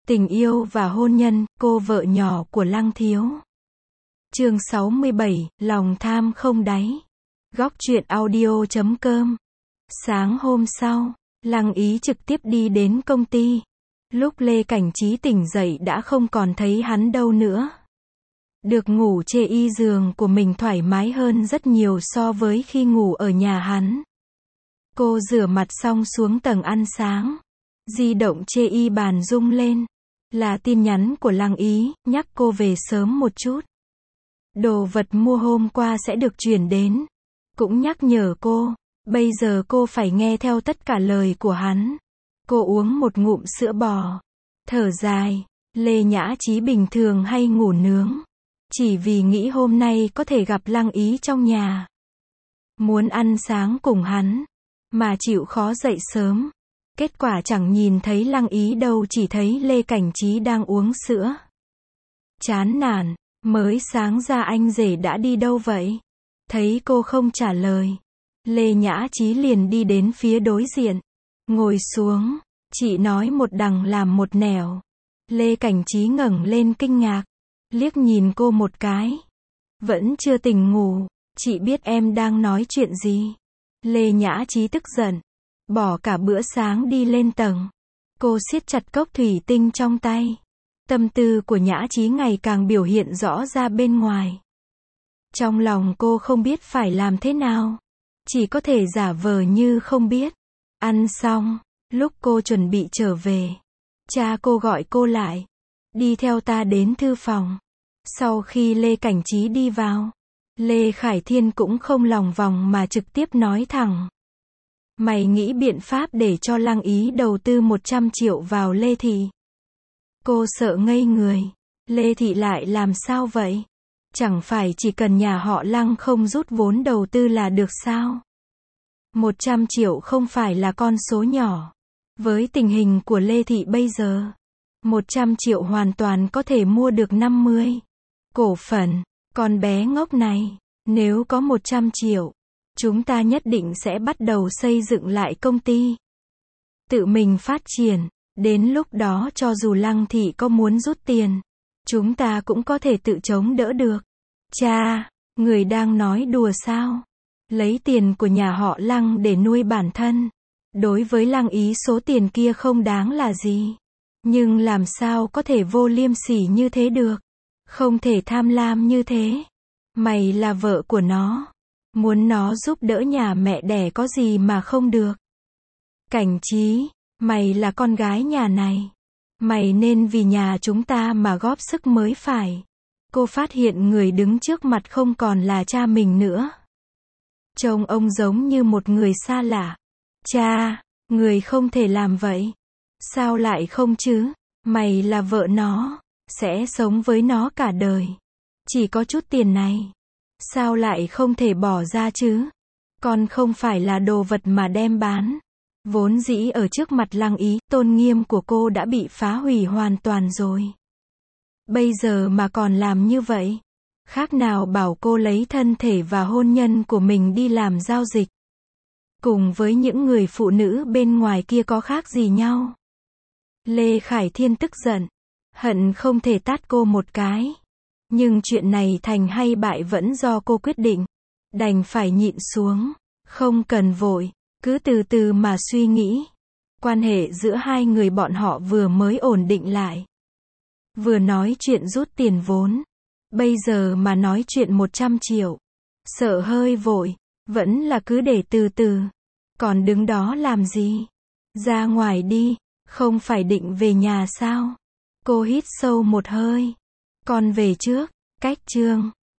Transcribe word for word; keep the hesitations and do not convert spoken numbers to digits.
Tình yêu và hôn nhân, cô vợ nhỏ của Lăng Thiếu. Chương sáu mươi bảy, lòng tham không đáy. Góc truyện audio chấm com. Sáng hôm sau, Lăng Ý trực tiếp đi đến công ty. Lúc Lê Cảnh Trí tỉnh dậy đã không còn thấy hắn đâu nữa. Được ngủ chê y giường của mình thoải mái hơn rất nhiều so với khi ngủ ở nhà hắn. Cô rửa mặt xong xuống tầng ăn sáng. Di động chê y bàn rung lên. Là tin nhắn của Lăng Ý, nhắc cô về sớm một chút. Đồ vật mua hôm qua sẽ được chuyển đến. Cũng nhắc nhở cô, bây giờ cô phải nghe theo tất cả lời của hắn. Cô uống một ngụm sữa bò. Thở dài, Lê Nhã Trí bình thường hay ngủ nướng. Chỉ vì nghĩ hôm nay có thể gặp Lăng Ý trong nhà. Muốn ăn sáng cùng hắn, mà chịu khó dậy sớm. Kết quả chẳng nhìn thấy Lăng Ý đâu, chỉ thấy Lê Cảnh Trí đang uống sữa. Chán nản, mới sáng ra anh rể đã đi đâu vậy? Thấy cô không trả lời, Lê Nhã Trí liền đi đến phía đối diện. Ngồi xuống, chị nói một đằng làm một nẻo. Lê Cảnh Trí ngẩng lên kinh ngạc, liếc nhìn cô một cái. Vẫn chưa tỉnh ngủ, chị biết em đang nói chuyện gì. Lê Nhã Trí tức giận. Bỏ cả bữa sáng đi lên tầng. Cô siết chặt cốc thủy tinh trong tay. Tâm tư của Nhã Trí ngày càng biểu hiện rõ ra bên ngoài. Trong lòng cô không biết phải làm thế nào. Chỉ có thể giả vờ như không biết. Ăn xong, lúc cô chuẩn bị trở về, cha cô gọi cô lại. Đi theo ta đến thư phòng. Sau khi Lê Cảnh Trí đi vào, Lê Khải Thiên cũng không lòng vòng mà trực tiếp nói thẳng. Mày nghĩ biện pháp để cho Lăng Ý đầu tư một trăm triệu vào Lê Thị. Cô sợ ngây người. Lê Thị lại làm sao vậy? Chẳng phải chỉ cần nhà họ Lăng không rút vốn đầu tư là được sao? một trăm triệu không phải là con số nhỏ. Với tình hình của Lê Thị bây giờ, một trăm triệu hoàn toàn có thể mua được năm mươi cổ phần. Con bé ngốc này, nếu có một trăm triệu, chúng ta nhất định sẽ bắt đầu xây dựng lại công ty. Tự mình phát triển. Đến lúc đó cho dù Lăng Thị có muốn rút tiền, chúng ta cũng có thể tự chống đỡ được. Cha, người đang nói đùa sao? Lấy tiền của nhà họ Lăng để nuôi bản thân. Đối với Lăng Ý số tiền kia không đáng là gì. Nhưng làm sao có thể vô liêm sỉ như thế được? Không thể tham lam như thế. Mày là vợ của nó. Muốn nó giúp đỡ nhà mẹ đẻ có gì mà không được. Cảnh Trí, mày là con gái nhà này. Mày nên vì nhà chúng ta mà góp sức mới phải. Cô phát hiện người đứng trước mặt không còn là cha mình nữa. Trông ông giống như một người xa lạ. Cha, người không thể làm vậy. Sao lại không chứ? Mày là vợ nó, sẽ sống với nó cả đời. Chỉ có chút tiền này, sao lại không thể bỏ ra chứ? Con không phải là đồ vật mà đem bán. Vốn dĩ ở trước mặt Lăng Ý, tôn nghiêm của cô đã bị phá hủy hoàn toàn rồi. Bây giờ mà còn làm như vậy, khác nào bảo cô lấy thân thể và hôn nhân của mình đi làm giao dịch. Cùng với những người phụ nữ bên ngoài kia có khác gì nhau. Lê Khải Thiên tức giận, hận không thể tát cô một cái. Nhưng chuyện này thành hay bại vẫn do cô quyết định. Đành phải nhịn xuống, không cần vội, cứ từ từ mà suy nghĩ. Quan hệ giữa hai người bọn họ vừa mới ổn định lại. Vừa nói chuyện rút tiền vốn. Bây giờ mà nói chuyện một trăm triệu. Sợ hơi vội, vẫn là cứ để từ từ. Còn đứng đó làm gì? Ra ngoài đi, không phải định về nhà sao? Cô hít sâu một hơi. Con về trước, cách chương.